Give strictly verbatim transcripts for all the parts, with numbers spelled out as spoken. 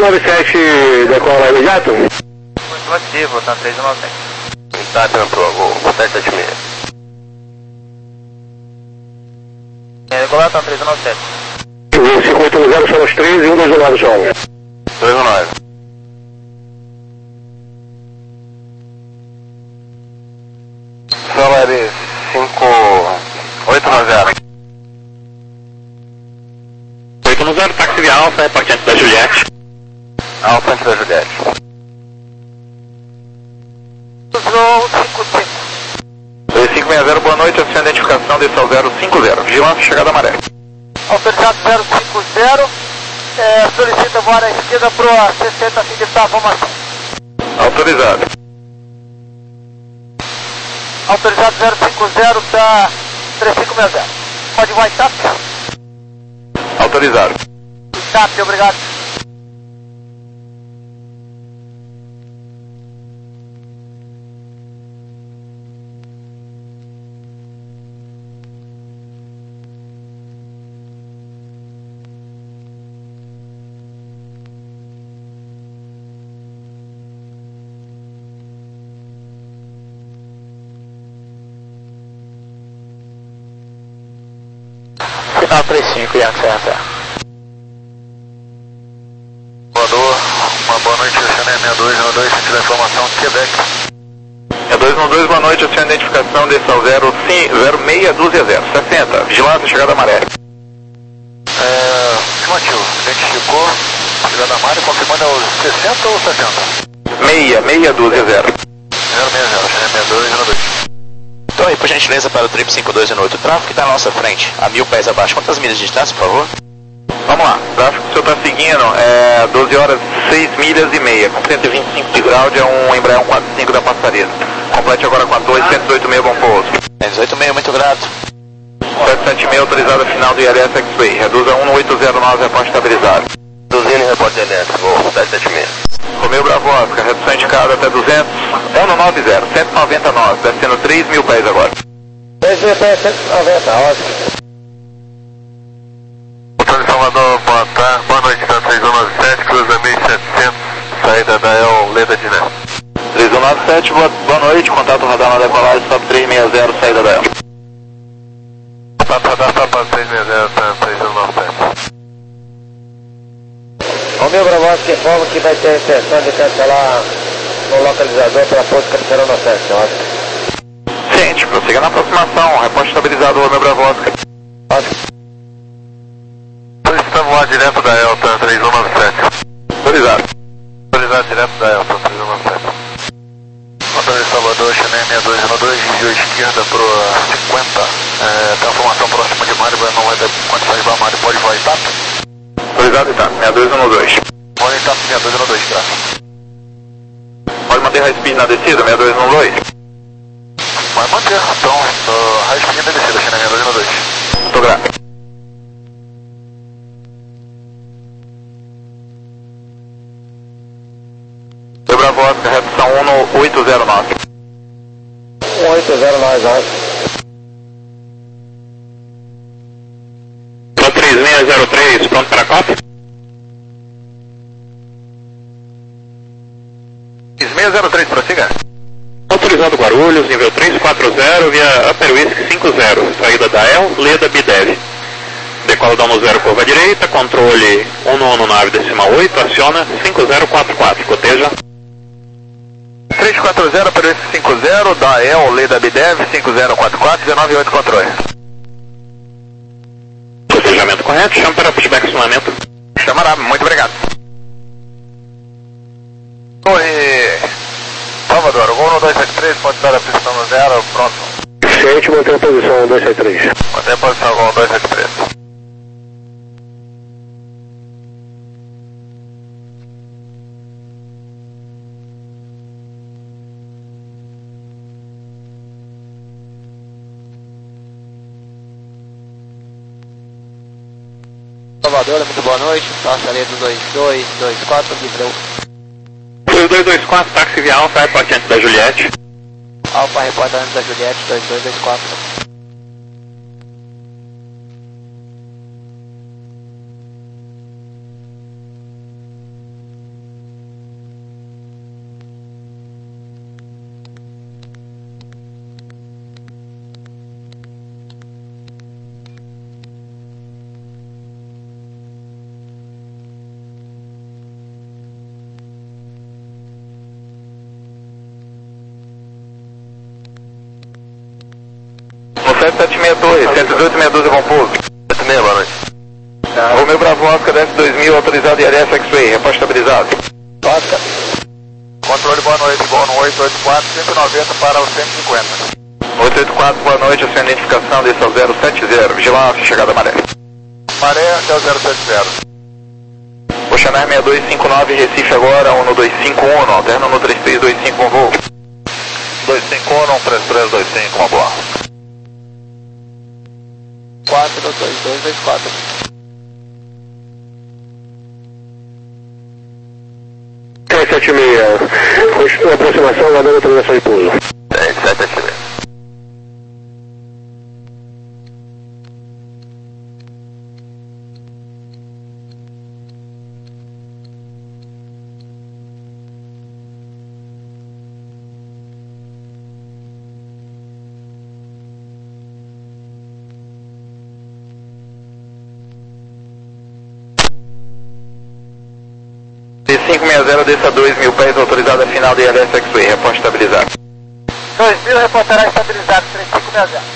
nove sete decola imediato? Muito ativo, tá três nove sete. Tá, Templo, vou sete sete seis. É, decolar tá três nove sete. cinco oito zero são os três e um dois nove são. dois nove. Solari cinco oito nove zero. oito nove zero, táxi via Alfa, repartiente da Juliette. Alfa antes da Juliette. dois cinco seis zero, boa noite, oficina de identificação de Sal zero cinco zero. Vigilância, chegada amaré. Autorizado zero cinco zero, é, solicita voar à esquerda pro sessenta, assim de a formação. Autorizado. Autorizado zero cinco zero para três cinco seis zero. Pode voar TAP? Autorizado. TAP, obrigado. Final três cinco, Yankee Serra. Voador, uma boa noite, oficina é seis dois um dois, se tiver informação, Quebec. seis dois um dois, boa noite, oficina de identificação de Sal zero seis dúzia zero, sessenta, vigilância, chegada maré. É, afirmativo, identificou, chegada maré, confirmando aos sessenta ou setenta? Meia, meia dúzia zero. zero seis zero, seis dois um dois. Então aí, por gentileza, para o trip cinco dois um oito, o tráfego que está à nossa frente, a mil pés abaixo. Quantas milhas de distância, por favor? Vamos lá, o tráfego que o senhor está seguindo é doze horas, seis milhas e meia, com cento e vinte e cinco de grau, é um Embraer cento e quarenta e cinco da passaria. Complete agora com a dois, cento e dezoito e seis, bom pouso. cento e dezoito e seis, muito grato. sete sete seis, autorizada final do I L S X-Way, reduza um oito zero nove, reporte estabilizado. Reduzindo reporte elétrico, voo, sete sete seis. Romeu Bravo Oscar, redução indicada até duzentos, um nove zero, cento e noventa e nove, descendo três mil pés agora. três mil pés, cento e noventa, Oscar. Antônio Salvador, boa tarde, boa noite, tá três um nove sete, cruza mil e setecentos, saída da El Leda de Né. três um nove sete, boa, boa noite, contato radar na decolagem, stop três seis zero, saída da El. Contato radar, stop três seis zero, tá três um nove sete. O meu Bravo que informa que vai ter intenção de cancelar o localizador para Porto Capitão no sete, Oscar. Gente, prossiga na aproximação, reporte estabilizado, Romeu Bravo Oscar. Oscar. Solicitamos voar direto da Elta três um nove sete. Autorizado. Autorizado direto da Elta três um nove sete. Motor de Salvador, Chennai seis dois um dois, desviou esquerda pro cinquenta. É, tem uma formação próxima de Mário, não vai ter condições de Mário, pode voar etapa? Autorizado etapa, seis dois um dois. Voa etapa seis dois um dois, graças. Pode manter high speed na descida, seis dois um dois. Vai manter, então, uh, high speed na descida, Chennai seis dois um dois. Muito grato. Bravo Oscar, redução um oito zero nove. um oito zero nove, Oscar. três seis zero três, pronto para a cópia? três seis zero três, prossiga. Autorizado Guarulhos, nível três quatro zero, via Upper Whisky cinco zero, saída da El, Leda Bidev. Decola da um zero, curva direita, controle um um nove decimal oito, aciona cinco zero quatro quatro, coteja. três quatro zero, Upper Whisky cinco zero, da El, Leda Bidev, cinco zero quatro quatro, dezenove oito, controle. Cotejamento correto, chama para pushback acionamento. Chamará, muito obrigado. Oi, Salvador, o um dois sete três, pode dar a posição no zero, pronto. Gente, mantém a posição um dois sete três. Mantém a posição um dois sete três. Salvador, muito boa noite, passa ali do dois dois dois quatro, Livreu. dois dois quatro, táxi via Alfa, repartiente da Juliette. Alfa, reportante da Juliette, dois dois dois quatro. sete seis Torre, cento e dezoito meia dúzia com pouso. sete seis, boa noite. Romeu Bravo Oscar, D S dois mil, autorizado I L S X-Ray, repórter estabilizado. Oscar. Controle, boa noite, igual no oito oito quatro, cento e noventa para o cento e cinquenta. oito oito quatro, boa noite, a sua identificação desse é o zero sete zero, vigilância, chegada maré. Maré até o zero sete zero. Oceanar seis dois cinco nove, Recife agora, um no dois cinco um, alterna no três três dois cinco, um voo. dois cinco um, três três dois cinco, uma boa. quatro dois dois dois quatro. três sete seis, continua aproximação, guardando autorização de pouso. três sete seis. cinco seis zero, desça dois mil pés, autorizada final de I L S X-Ray, repórter estabilizado. dois mil, reportará estabilizado, três cinco seis zero.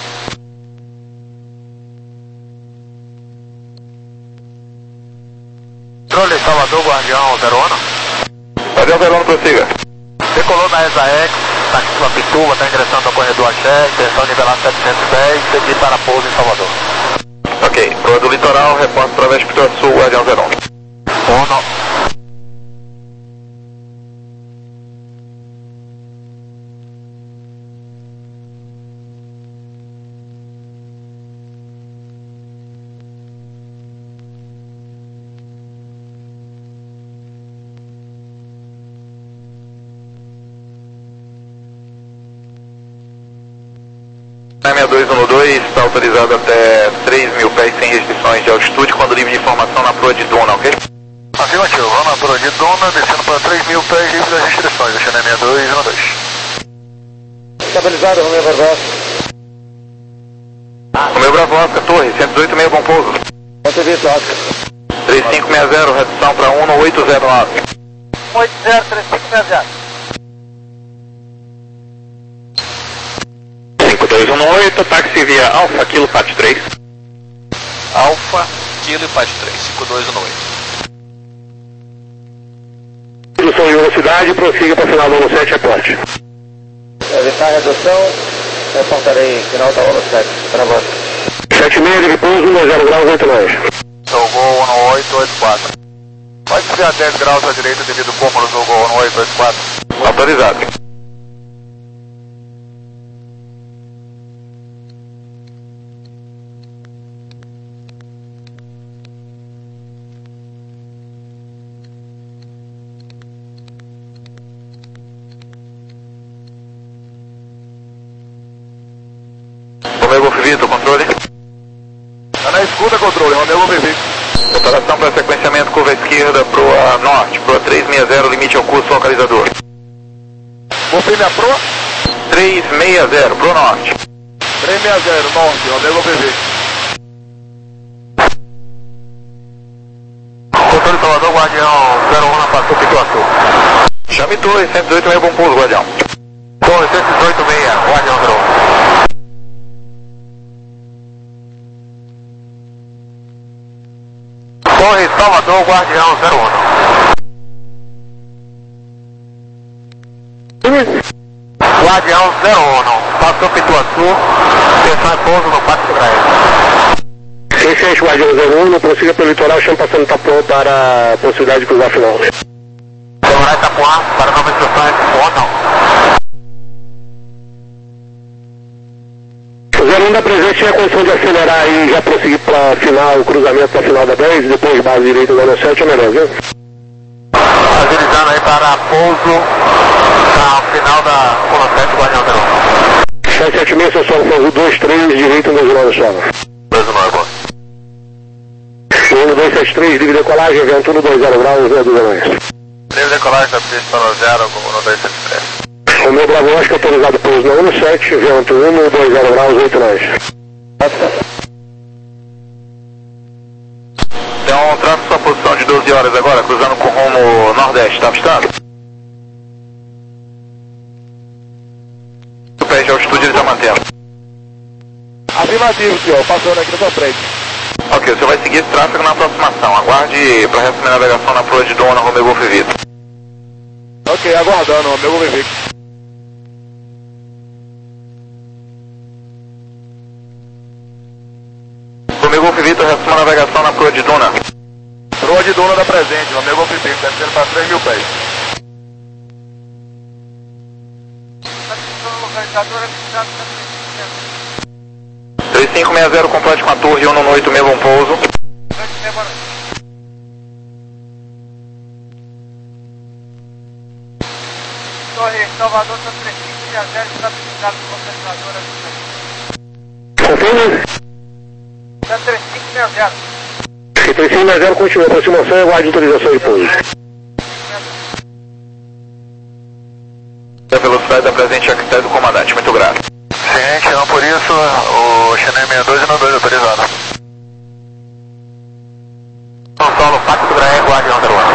Controle, Salvador, Guardião, zero um. Guardião, zero um, prossiga. Decolou na E S A X, está aqui na Pituba, está ingressando ao corredor Axé, intenção nivelar setecentos e dez, seguir para pouso em Salvador. Ok, proa do litoral, repórter através de Pituaçu, Guardião, zero um. um. seis dois um dois, está autorizado até três mil pés sem restrições de altitude, quando livre de informação na proa de Duna, ok? Afirmativo, vamos na proa de Duna, descendo para três mil pés livre das restrições, deixando seis dois um dois. Estabilizado, Romeu Bravo Oscar. Romeu Bravo Oscar, torre, cento e dezoito meio, bom pouso. Ponto visto, Oscar. três cinco seis zero, redução para um no oito zero nove. oito zero três cinco seis zero. cinco dois um oito, táxi via Alfa, Kilo, Pat três. Alfa, Kilo e Pat três, cinco dois um oito. Redução de velocidade, prossiga para final do ano sete, reporte. Evitar a redução, reportarei final da hora sete, para você. sete seis de pouso, um zero graus, oito nós. Zogol no oito oito quatro. Pode desviar dez graus à direita devido ao cômodo do Zogol no oito oito quatro. Autorizado. Romeu Golf Vitor, controle. Está na escuta, controle, Romeu Golf Vitor. Preparação para sequenciamento, curva esquerda, proa norte, proa três seis zero, limite ao curso localizador. Confirme a proa? três seis zero, proa norte. três seis zero, norte, Romeu Golf Vitor. Controle Salvador, Guardião zero um, passou Pituaçu. Chame Torre, cento e dezoito meio, bom pouso, Guardião. Torre, cento e dezoito meio, Guardião zero um. Torre Salvador, Guardião zero um. Guardião zero um, passou Pituaçu, atenção é pouso no Parque Subraia. seis seis, Guardião zero um, prossiga pelo litoral, chama passando Itapuã para a possibilidade de cruzar a final. Demorar Itapuã para novas instruções, ou não. zero um da presente tinha a condição de acelerar e já prosseguir para a final, o cruzamento para a final da dez, e depois base direita da sete, é melhor, viu? Agilizando aí para pouso, para o final da Pula sete, Guardião zero um. sete sete seis, seu solo foi dois três, direito no zero solo. dois um, bom. um dois sete três, livre decolagem, vento no dois zero graus, zero dois anões. Livre decolagem da pista no zero, no dois sete três. O meu Bravo Oscar autorizado pouso na um no sete, vento um no dois zero graus, oito nós. Tem um tráfego sua posição de doze horas agora, cruzando com rumo nordeste, tá avistado? O pé de altitude ele tá mantendo. Avião Afirmativo, senhor, passando aqui na sua frente. Ok, você vai seguir esse tráfego na aproximação. Aguarde para reassumir a navegação na proa de Dona Romeo Golf Vitor. Ok, aguardando, Romeo Golf Vitor. Romeo Golf Vitor, reassuma a navegação na proa de Duna. Proa de Duna da presente, Romeo Golf Vitor, descendo para três mil pés. três cinco seis zero, complete com a torre, um nove oito, meio bom pouso. Torre Salvador, três cinco seis zero, estabilizado com localizadora. Confirma? três cinco seis zero. três cinco seis zero, continua a aproximação e aguarde autorização de pouso. A velocidade da presente é a critério do comandante, muito grato. Ciente, não por isso, o Chennai sessenta e dois e não dois autorizado. São Paulo, Paco do Graé, guarde não zero um.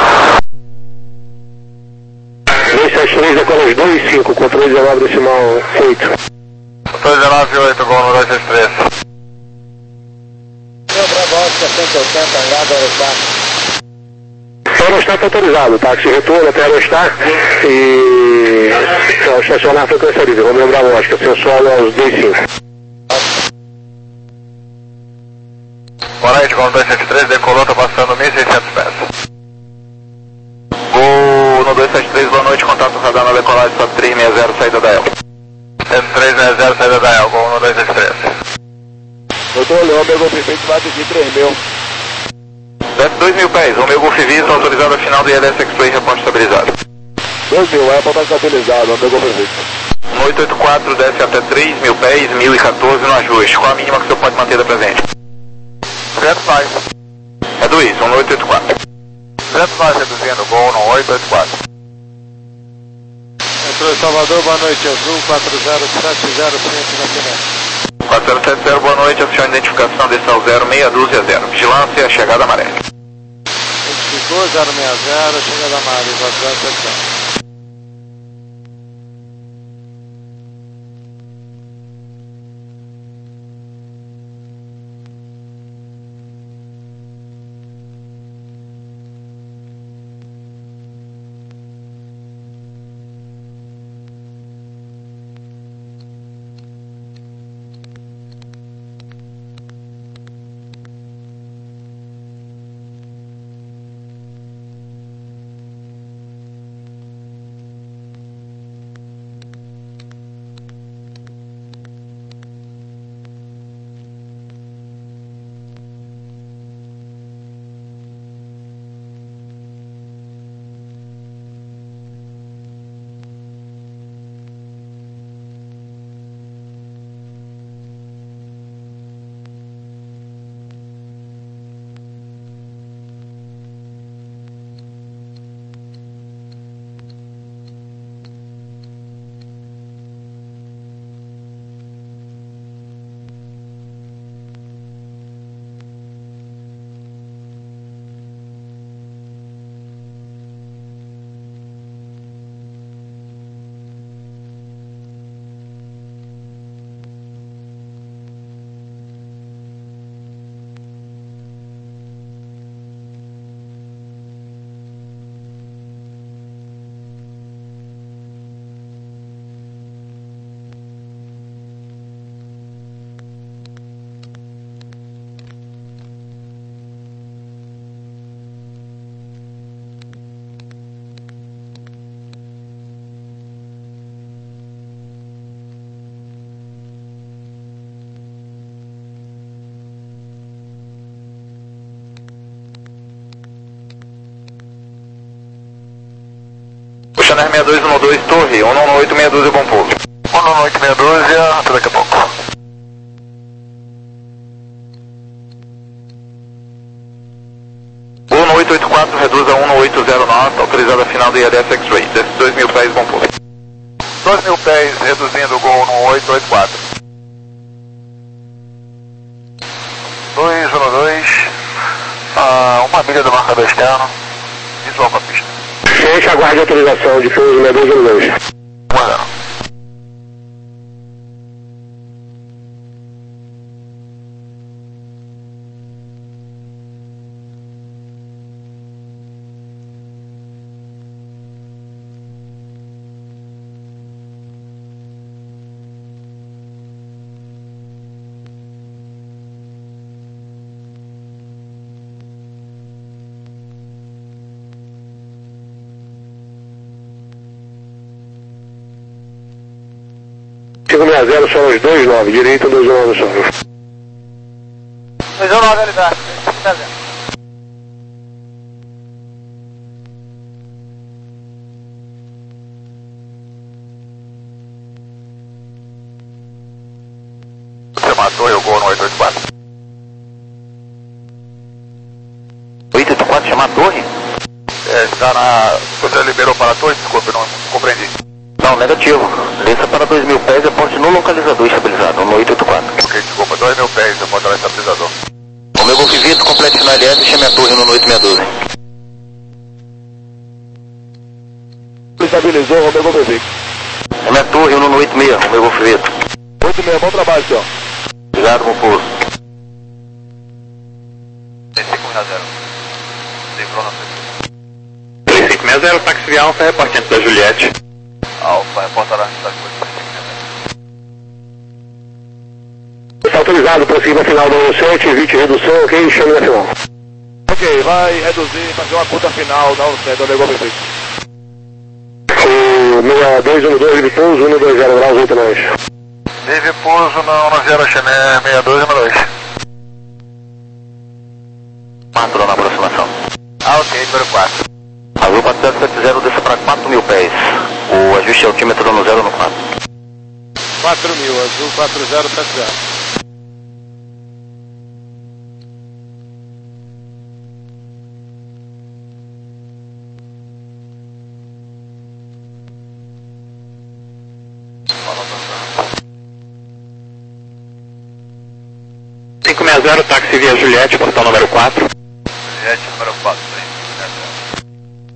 dois sete três, decolas dois cinco, controle dezenove decimal oito. Controle dezenove oito, gol no dois seis três. Meu Bravo setecentos e oitenta, Angado Aerostar. Aerostar está autorizado, táxi retorno até Aerostar e então, estacionar a frequência livre, Romeo Bravo Oscar, sensor aos dois cinco. Boa noite, gol no dois sete três, decolou, está passando mil e seiscentos pés. Gol no dois sete três, boa noite, contato radar na decolagem, só três seis zero, saída da E L. três seis zero, saída da E L, gol no dois sete três. Doutor Leão, meu golpe feito, vai pedir três mil. Desce dois mil pés, Romeo Golf Vitor, autorizado a final do I L S X-Ray, reporte estabilizado. dois mil, é para estar estabilizado, meu golpe feito. Um oito oito quatro, desce até três mil pés, mil e quatorze no ajuste. Qual a mínima que o senhor pode manter da presente? Vento nós. Redu isso, um oito oito quatro. Vento nós reduzindo, gol no oito oito quatro. Entrou Salvador, boa noite, Azul, quatro zero sete zero cinco na final. quatro zero sete zero, boa noite, acione identificação decimal zero, meia dúzia zero. Vigilância, chegada amarela. Identificou, zero seis zero, chegada amarela, quatro zero sete zero. Channel sessenta e dois, um dois, torre, um nove oito, meia dúzia, bom pouso. um nove oito, meia dúzia, até daqui a pouco. um nove oito oito quatro, reduz a um nove oito zero nove, autorizada a final do I L S X-Ray. Desce dois mil pés, bom pouso. dois mil pés, reduzindo o gol no oito oito quatro. dois um dois, ah, uma milha do marcador externo, visual com a pista. Gente, aguarde a autorização de pouso meia dúzia no dois. Guardando. seis zero, Soros dois nove, direito dois um nove, Soros. dois um nove, realidade, três cinco seis zero. Você matou e o gol no oito oito quatro? oito oito quatro chamar a torre? É, está na... Você liberou para a torre? Desculpe, não compreendi. Não, negativo. Desça para dois mil pés, aponte no localizador estabilizado, no oito oito quatro. Ok, desculpa, dois mil pés, eu posso dar estabilizador. O meu Golf Vitor, complete no L S e chame a torre no oito seis um dois. Estabilizou, o meu Golf Vitor. Chame a torre no oito seis, o meu Golf Vitor. oito seis, bom trabalho, senhor. Obrigado, meu pouso. três cinco seis zero. Livrou na três cinco seis zero, táxi via Alfa, repartindo da Juliette. Alfa, reportará a cidade três cinco seis zero. Está autorizado, prosseguir na final do sete, vinte redução, ok? Chame na final. Ok, vai reduzir, fazer uma curta final na sede do Golf Vitor. O seis dois um dois de pouso, um dois zero graus, oito nós. Deve pouso na um zero, Chené seis dois um dois. quatro na aproximação. Ah, ok, número quatro. Azul quatro zero sete zero, desça para quatro mil pés. O ajuste altímetro no zero no quatro. quatro mil, azul quatro zero sete zero. cinco seis zero, táxi via Juliette, portão número quatro. Juliette, número quatro, três cinco seis zero.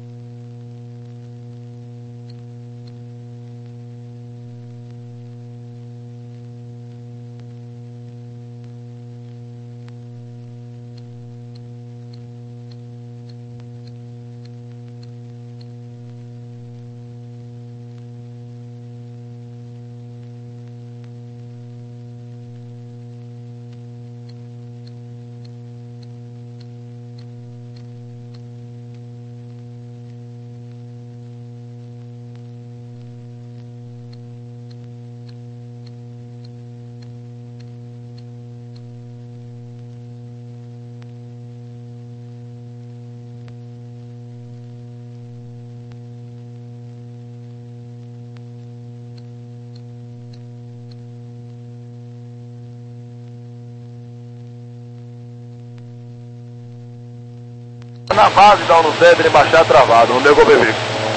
Na base da Uno Cedro, embaixar travado, no meu Golf Vitor.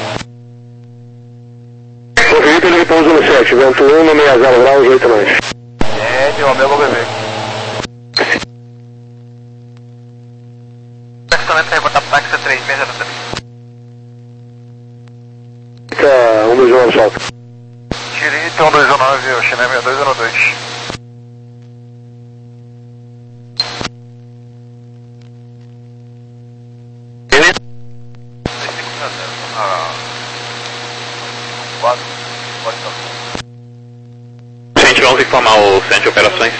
Golf Vitor, ele pouso no sete, vento um, no seis zero graus, oito nós. Gente, o meu Golf Vitor. Personalmente, reportar para táxi três seis zero três. Fica um dois um nove, solta. Direito, um dois um nove, Chené seis dois um dois. quatro, pode estar. Gente, vamos informar o centro de operações.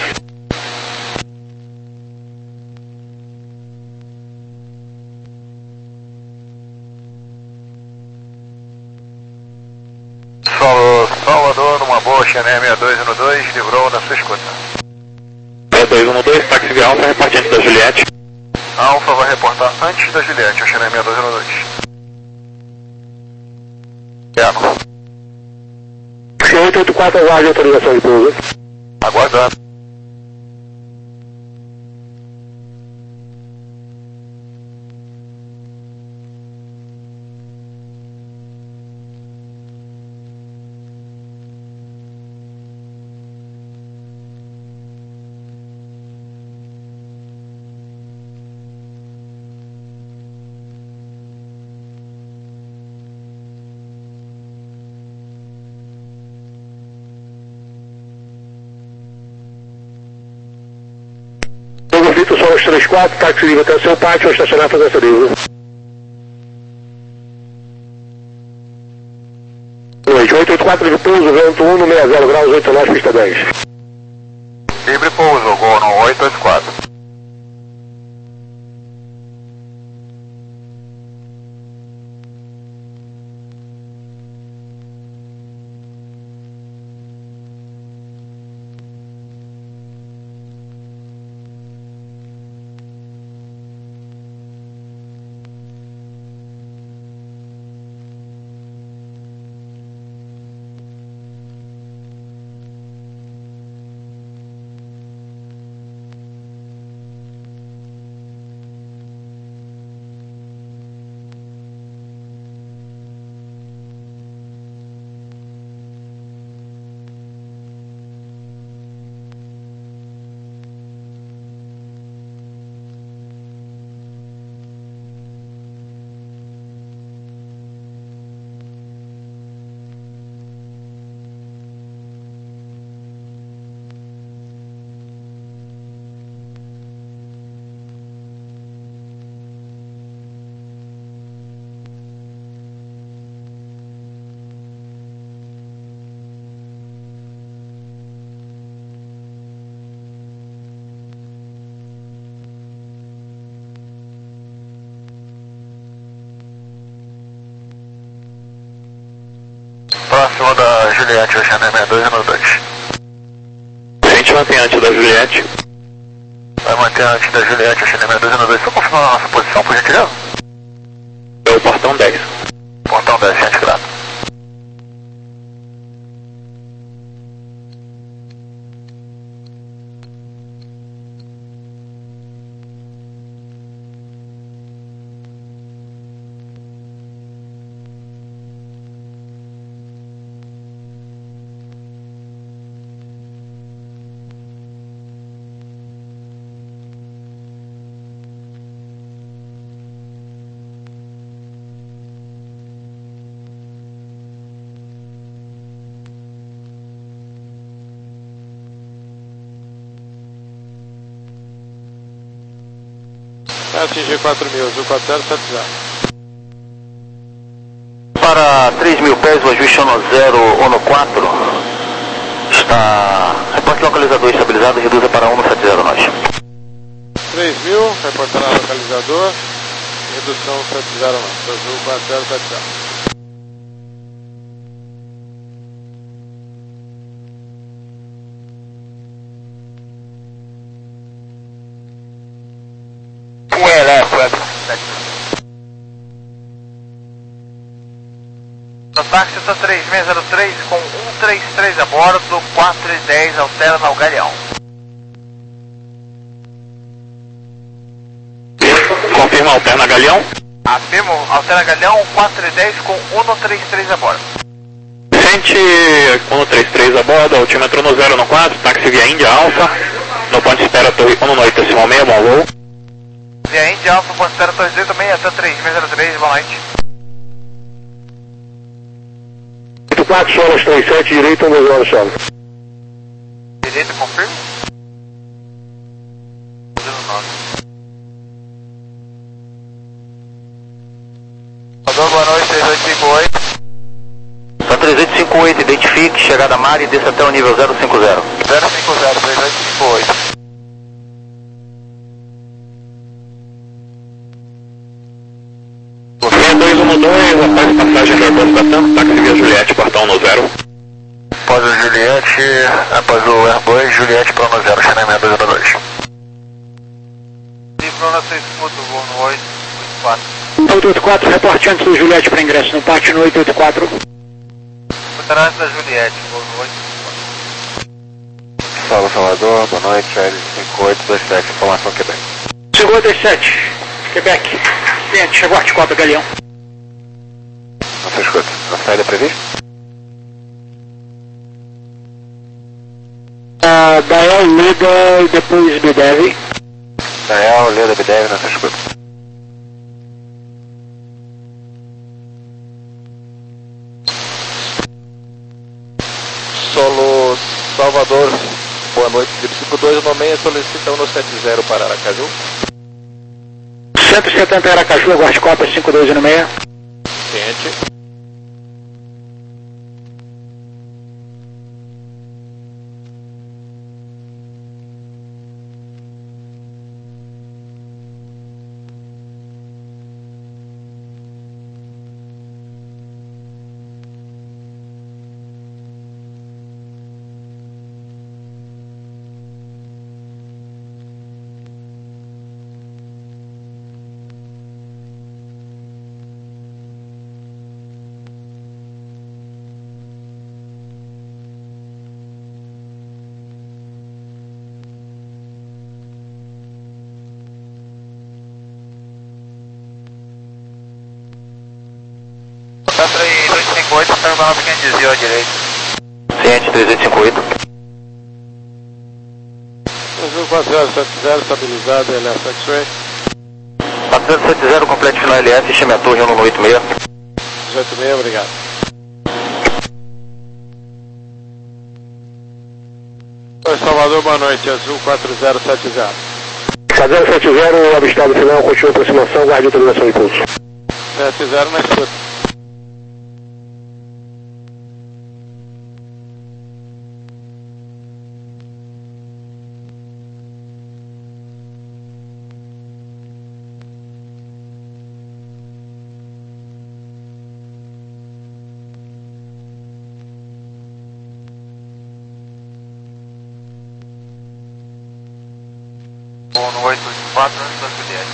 Solo, Salvador, numa boa, Chené seis dois um dois, livrou na sua escuta. seis dois um dois, táxi via Alfa, repartindo da Juliette. Alfa vai reportar antes da Juliette, o Chené seis dois um dois. Piano. oito oito quatro, aguarde autorização de pouso. Aguardando. Golf Vitor, Soros três quatro, táxi livre até o seu pátio, vai estacionar para fazer essa livre. oito oito quatro de pouso, vento um, no seis zero graus, oito nós, pista dez. Livre pouso, gol no oito oito quatro. Próximo da Juliette, o Channel sessenta e dois no dois. A gente mantém antes da Juliette. Vai manter antes da Juliette, o Channel sessenta e dois no dois. Só confirmar a nossa posição, por gentileza. É o portão dez. Portão dez, gente, grato. Vai atingir quatro mil, Azul quatro zero sete zero. Para três mil pés, o ajuste ONO zero, ONO quatro. Está... Reporte localizador estabilizado, reduza para ONO sete zero, nós. três mil, reportará localizador, redução sete zero nós, Azul quatro zero sete zero. No táxi está três seis zero três com um três três a bordo, quatro e dez alterna ao Galeão. Confirma alterna Galeão. Afirmo, alterna Galeão, quatro e dez com um três três a bordo. Sente um três três a bordo, altímetro no zero no quatro, táxi via Índia Alfa. No ponto de espera Torre um no oito decimal seis, bom voo. Via Índia Alfa, ponto de espera Torre Z também, até três seis zero três, boa noite. oito quatro, solos três sete, direito, dois horas solo. Direito, confirma. Boa noite, três oito cinco oito. Só três oito cinco oito, identifique, chegada a mar e desça até o nível zero cinco zero. zero cinco zero, três oito cinco oito. seis dois um dois, após passagem do Airbus da TAM, táxi via Juliette, portão no zero. Após o Juliette, após o Airbus, Juliette para o no zero, Channel sessenta e dois no dois. E para o seis escuto, voo no oito oito quatro. oito oito quatro, reporte antes do Juliette para ingresso no pátio no oito oito quatro. Escutará antes da Juliette, voo no oito oito quatro. Salve Salvador, boa noite, L cinco oito dois sete, informação Quebec. Chegou dois sete, Quebec. Cliente, chegou Arte quatro, Galeão. Não se escuta, a saída prevista? Uh, Dael, Lida e depois Bidev. Dael, Leda, Bidev, não se escuta. Solo Salvador, boa noite, cinco dois no meia, solicita no sete zero para Aracaju. cento e setenta Aracaju, aguarde Copa cinco dois no meia. Cliente. três oito cinco oito, perguntando para quem desviou à direita. Ciente, três oito cinco oito. Azul quatro zero sete zero, estabilizado, L S X-Ray. quatro zero sete zero, complete final L S, chame a torre um oito seis. dezoito seis, obrigado. Oi, Salvador, boa noite, Azul quatro zero sete zero. quatro zero sete zero, avistado final, continua a aproximação, guarde autorização e pulso. sete zero na escuta. no oito oito quatro, antes da Juliette.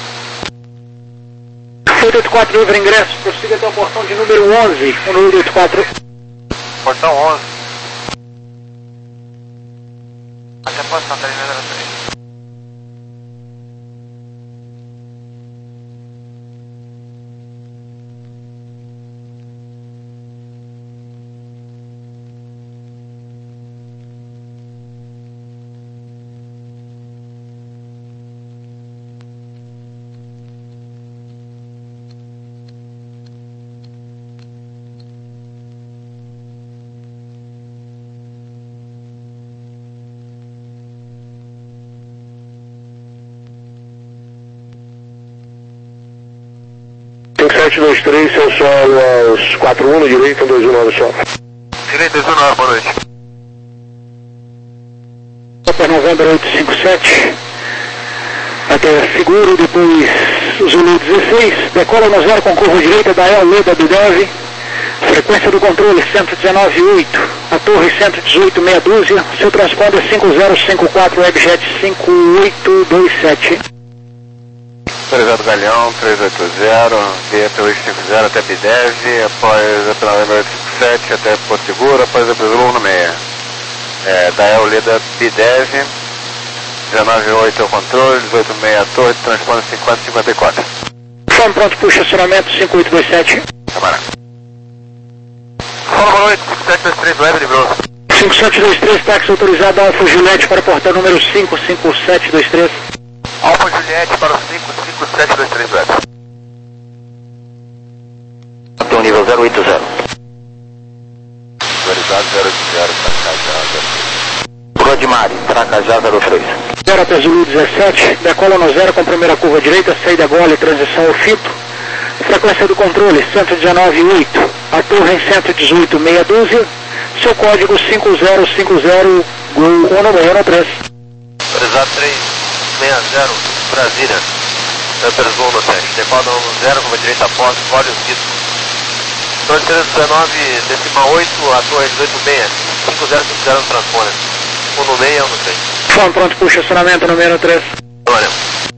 oito oito quatro, livre ingresso, prossiga até o portão de número onze, no oito oito quatro. Portão onze. Até a Santa Catarina zero três. sete dois três, seu solo aos quatro um, direito, dois um nove solo. Direito, dois um nove, boa noite. Super November oito cinco sete, até seguro, depois Zulu dezesseis, decola no zero com curva direita da El Leda do Dev, frequência do controle cento e dezenove ponto oito, a torre cento e dezoito meia dúzia, seu transponder cinco zero cinco quatro, Webjet cinco oito dois sete. Autorizado Galeão, três oito zero, via P oito cinco zero até Bidev, após a P oito cinco sete até Porto Seguro, após a P um no seis. É, da El Leda Bidev, dezenove oito é o controle, dezoito seis a torre, transponder cinquenta cinquenta e quatro. Fome pronto para o estacionamento cinco oito dois sete. Camarada. Fala, boa noite, cinco sete dois três, leve de Bronze. cinco sete dois três, táxi autorizado Alfa Juliette para portão número cinco cinco sete dois três. Alfa Juliette para o cinco cinco sete dois três, leve. Portão nível zero oito zero. Autorizado zero oito zero, Tracajá. Rodmari, Tracajá zero três. zero até Zulu dezessete, decola no zero com primeira curva direita, saída gole, transição ao fito. Frequência do controle cento e dezenove ponto oito, a torre em cento e dezoito meia dúzia, seu código cinco zero cinco zero, Gol um seis três. Autorizado três seis zero, Brasília. Santos Gol no teste. Decola no zero, curva direita após, código fito. Torre trezentos e dezenove, decimal oito, a torre dezoito seis, cinco zero cinco zero no transponder. um no seis, um no três. Fome pronto para o estacionamento número três. Valeu.